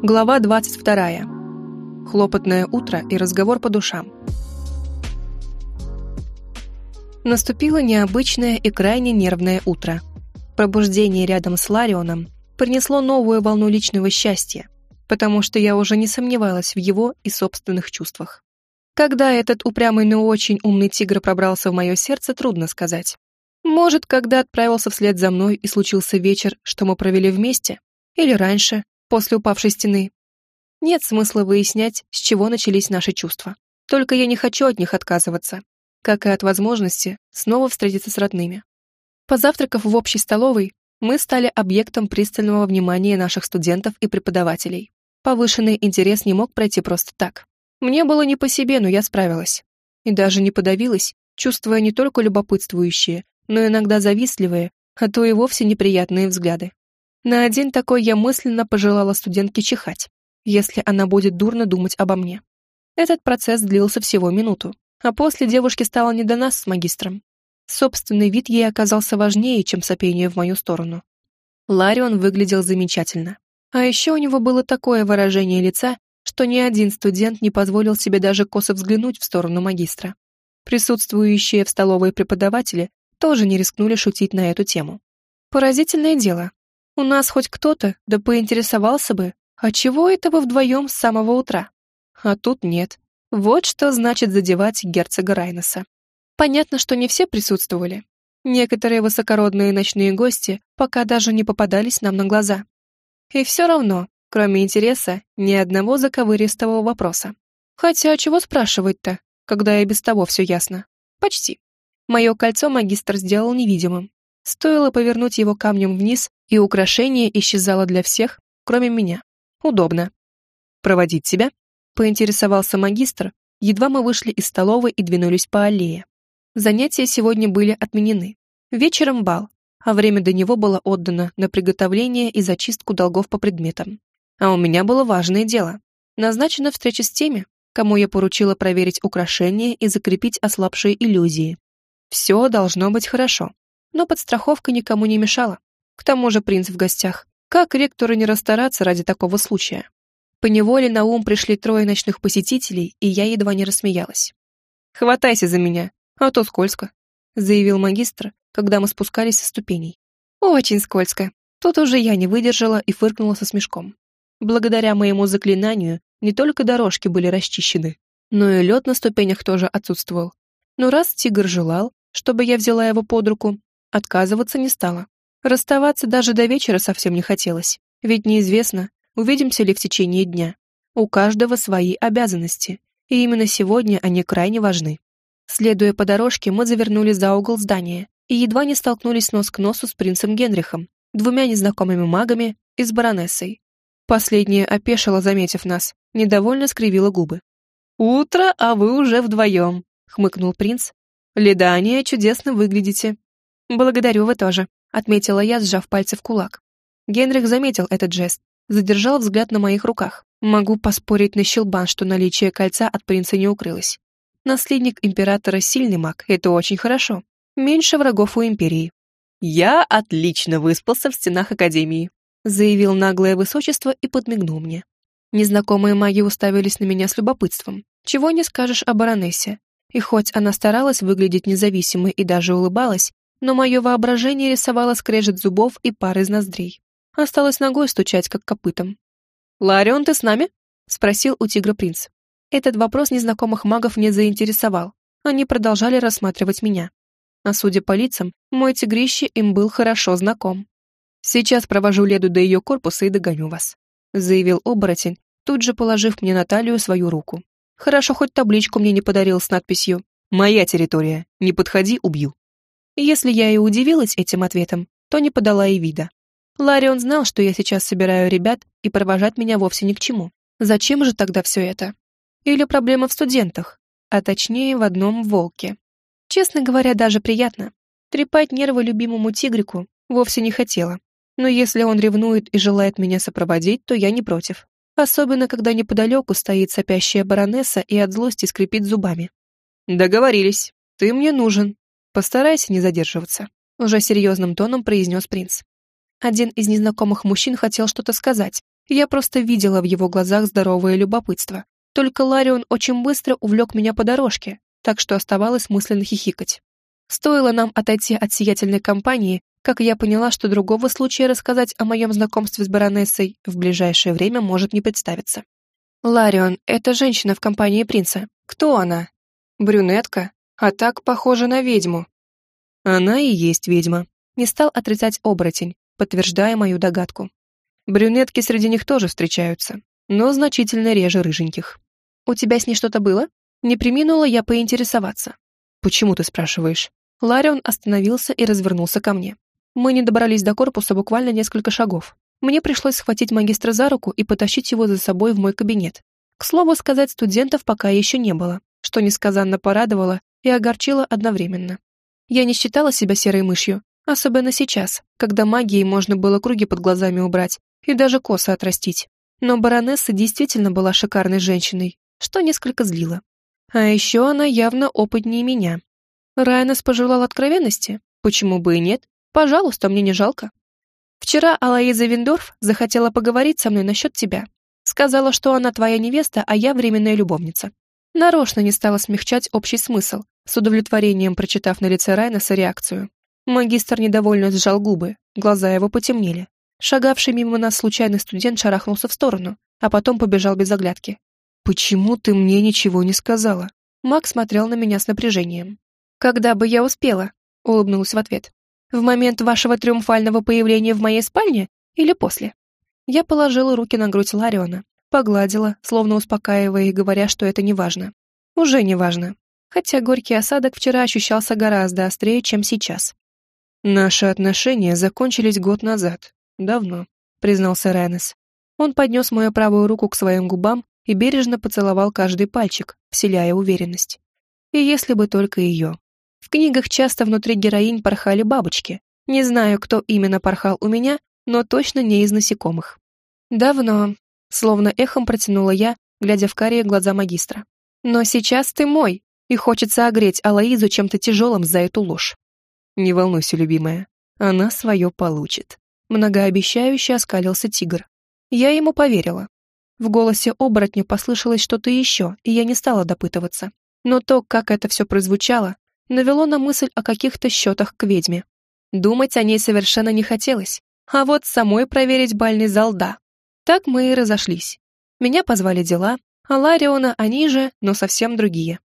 Глава 22. Хлопотное утро и разговор по душам. Наступило необычное и крайне нервное утро. Пробуждение рядом с Ларионом принесло новую волну личного счастья, потому что я уже не сомневалась в его и собственных чувствах. Когда этот упрямый, но очень умный тигр пробрался в мое сердце, трудно сказать. Может, когда отправился вслед за мной и случился вечер, что мы провели вместе? Или раньше, после упавшей стены? Нет смысла выяснять, с чего начались наши чувства. Только я не хочу от них отказываться, как и от возможности снова встретиться с родными. Позавтракав в общей столовой, мы стали объектом пристального внимания наших студентов и преподавателей. Повышенный интерес не мог пройти просто так. Мне было не по себе, но я справилась. И даже не подавилась, чувствуя не только любопытствующие, но иногда завистливые, а то и вовсе неприятные взгляды. На один такой я мысленно пожелала студентке чихать, если она будет дурно думать обо мне. Этот процесс длился всего минуту, а после девушке стало не до нас с магистром. Собственный вид ей оказался важнее, чем сопение в мою сторону. Ларион выглядел замечательно. А еще у него было такое выражение лица, что ни один студент не позволил себе даже косо взглянуть в сторону магистра. Присутствующие в столовой преподаватели тоже не рискнули шутить на эту тему. Поразительное дело. У нас хоть кто-то, да поинтересовался бы, а чего это вы вдвоем с самого утра? А тут нет. Вот что значит задевать герцога Райноса. Понятно, что не все присутствовали. Некоторые высокородные ночные гости пока даже не попадались нам на глаза. И все равно, кроме интереса, ни одного заковыристого вопроса. Хотя чего спрашивать-то, когда и без того все ясно? Почти. Мое кольцо магистр сделал невидимым. Стоило повернуть его камнем вниз, и украшение исчезало для всех, кроме меня. Удобно. «Проводить тебя?» — поинтересовался магистр, едва мы вышли из столовой и двинулись по аллее. Занятия сегодня были отменены. Вечером бал, а время до него было отдано на приготовление и зачистку долгов по предметам. А у меня было важное дело. Назначена встреча с теми, кому я поручила проверить украшения и закрепить ослабшие иллюзии. Все должно быть хорошо. Но подстраховка никому не мешала. К тому же принц в гостях. Как ректору не расстараться ради такого случая? Поневоле на ум пришли 3 ночных посетителей, и я едва не рассмеялась. «Хватайся за меня, а то скользко», — заявил магистр, когда мы спускались со ступеней. «Очень скользко». Тут уже я не выдержала и фыркнула со смешком. Благодаря моему заклинанию не только дорожки были расчищены, но и лед на ступенях тоже отсутствовал. Но раз тигр желал, чтобы я взяла его под руку, отказываться не стала. Расставаться даже до вечера совсем не хотелось, ведь неизвестно, увидимся ли в течение дня. У каждого свои обязанности, и именно сегодня они крайне важны. Следуя по дорожке, мы завернули за угол здания и едва не столкнулись нос к носу с принцем Генрихом, 2 незнакомыми магами и с баронессой. Последняя опешила, заметив нас, недовольно скривила губы. «Утро, а вы уже вдвоем», — хмыкнул принц. «Ледания, чудесно выглядите». «Благодарю, вы тоже», — отметила я, сжав пальцы в кулак. Генрих заметил этот жест, задержал взгляд на моих руках. Могу поспорить на щелбан, что наличие кольца от принца не укрылось. Наследник императора сильный маг, это очень хорошо. Меньше врагов у империи. «Я отлично выспался в стенах академии», — заявил наглое высочество и подмигнул мне. Незнакомые маги уставились на меня с любопытством. Чего не скажешь о баронессе. И хоть она старалась выглядеть независимой и даже улыбалась, но мое воображение рисовало скрежет зубов и пар из ноздрей. Осталось ногой стучать, как копытом. «Ларион, ты с нами?» — спросил у тигра принц. Этот вопрос незнакомых магов не заинтересовал. Они продолжали рассматривать меня. А судя по лицам, мой тигрище им был хорошо знаком. «Сейчас провожу Леду до ее корпуса и догоню вас», — заявил оборотень, тут же положив мне на талию свою руку. Хорошо, хоть табличку мне не подарил с надписью «Моя территория, не подходи, убью». Если я и удивилась этим ответом, то не подала и вида. Ларион знал, что я сейчас собираю ребят, и провожать меня вовсе ни к чему. Зачем же тогда все это? Или проблема в студентах, а точнее в одном волке. Честно говоря, даже приятно. Трепать нервы любимому тигрику вовсе не хотела. Но если он ревнует и желает меня сопроводить, то я не против. Особенно, когда неподалеку стоит сопящая баронесса и от злости скрипит зубами. «Договорились. Ты мне нужен. Постарайся не задерживаться», — уже серьезным тоном произнес принц. Один из незнакомых мужчин хотел что-то сказать, Я просто видела в его глазах здоровое любопытство. Только Ларион очень быстро увлек меня по дорожке, так что оставалось мысленно хихикать. Стоило нам отойти от сиятельной компании, как я поняла, что другого случая рассказать о моем знакомстве с баронессой в ближайшее время может не представиться. «Ларион, это женщина в компании принца. Кто она?» «Брюнетка? А так похожа на ведьму». «Она и есть ведьма», — не стал отрицать оборотень, подтверждая мою догадку. «Брюнетки среди них тоже встречаются, но значительно реже рыженьких». «У тебя с ней что-то было?» Не преминула я поинтересоваться. «Почему ты спрашиваешь?» Ларион остановился и развернулся ко мне. Мы не добрались до корпуса буквально несколько шагов. Мне пришлось схватить магистра за руку и потащить его за собой в мой кабинет. К слову сказать, студентов пока еще не было, что несказанно порадовало и огорчило одновременно. Я не считала себя серой мышью, особенно сейчас, когда магией можно было круги под глазами убрать и даже косы отрастить. Но баронесса действительно была шикарной женщиной, что несколько злило. А еще она явно опытнее меня. Райнес пожелал откровенности? Почему бы и нет? Пожалуйста, мне не жалко. Вчера Алоиза Виндорф захотела поговорить со мной насчет тебя. Сказала, что она твоя невеста, а я временная любовница. Нарочно не стала смягчать общий смысл, с удовлетворением прочитав на лице Райнеса реакцию. Магистр недовольно сжал губы, глаза его потемнели. Шагавший мимо нас случайный студент шарахнулся в сторону, а потом побежал без оглядки. «Почему ты мне ничего не сказала?» Маг смотрел на меня с напряжением. «Когда бы я успела?» — улыбнулась в ответ. «В момент вашего триумфального появления в моей спальне или после?» Я положила руки на грудь Лариона, погладила, словно успокаивая и говоря, что это не важно. Уже не важно. Хотя горький осадок вчера ощущался гораздо острее, чем сейчас. «Наши отношения закончились год назад. Давно», — признался Райнес. Он поднес мою правую руку к своим губам и бережно поцеловал каждый пальчик, вселяя уверенность. И если бы только ее. В книгах часто внутри героинь порхали бабочки. Не знаю, кто именно порхал у меня, но точно не из насекомых. «Давно», — словно эхом протянула я, глядя в карие глаза магистра. «Но сейчас ты мой, и хочется огреть Алоизу чем-то тяжелым за эту ложь». «Не волнуйся, любимая, она свое получит», — многообещающе оскалился тигр. Я ему поверила. В голосе оборотня послышалось что-то еще, и я не стала допытываться. Но то, как это все прозвучало, навело на мысль о каких-то счетах к ведьме. Думать о ней совершенно не хотелось, а вот самой проверить бальный зал — да. Так мы и разошлись. Меня позвали дела, а Лариона они же, но совсем другие.